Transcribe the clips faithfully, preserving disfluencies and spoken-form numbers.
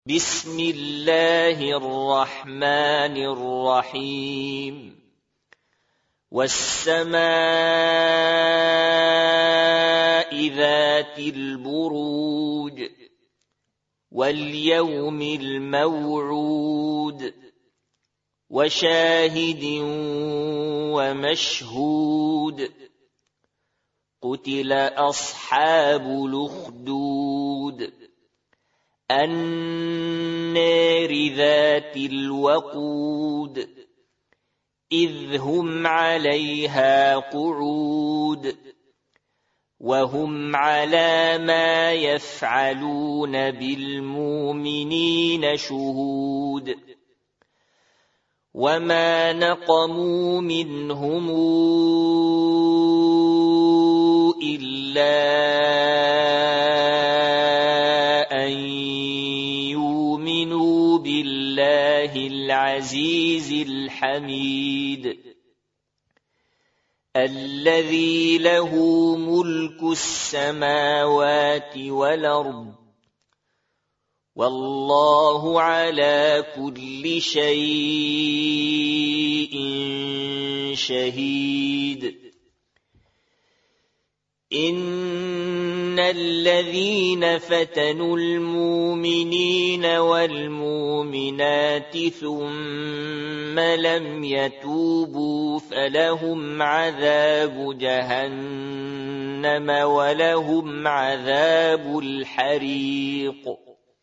بسم الله الرحمن الرحيم والسماء ذات البروج واليوم الموعود وشاهد ومشهود قتل أصحاب الأخدود النار ذات الوقود إذ هم عليها قعود وهم على ما يفعلون بالمؤمنين شهود وما نقموا منهم إلا أن يؤمنوا بالله العزيز الحميد الذي له ملك السماوات والأرض والله على كل شيء شهيد إن الذين فتنوا المؤمنين والمؤمنات ثم لم يتوبوا فلهم عذاب جهنم ولهم عذاب الحريق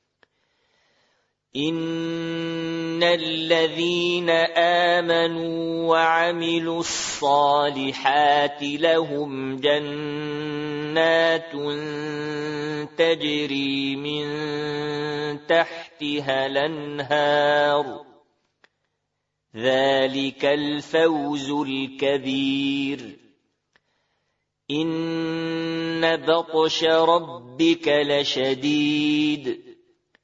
إن الذين آمنوا وعملوا الصالحات لهم جنات تجري من تحتها الأنهار ذلك الفوز الكبير إن بطش ربك لشديد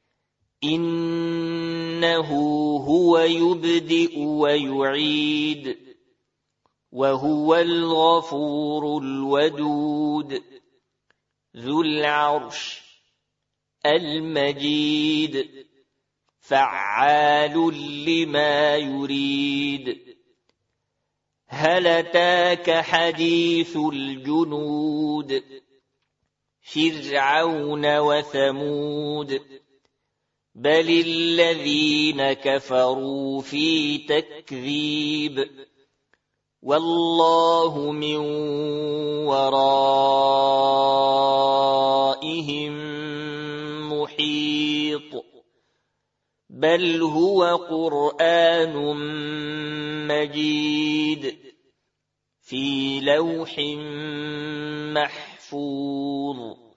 إنه هو يبدئ ويعيد وهو الغفور الودود ذو العرش المجيد فعال لما يريد هل أتاك حديث الجنود فرعون وثمود بل الذين كفروا في تكذيب والله من ورائهم محيط بل هو قرآن مجيد في لوح محفوظ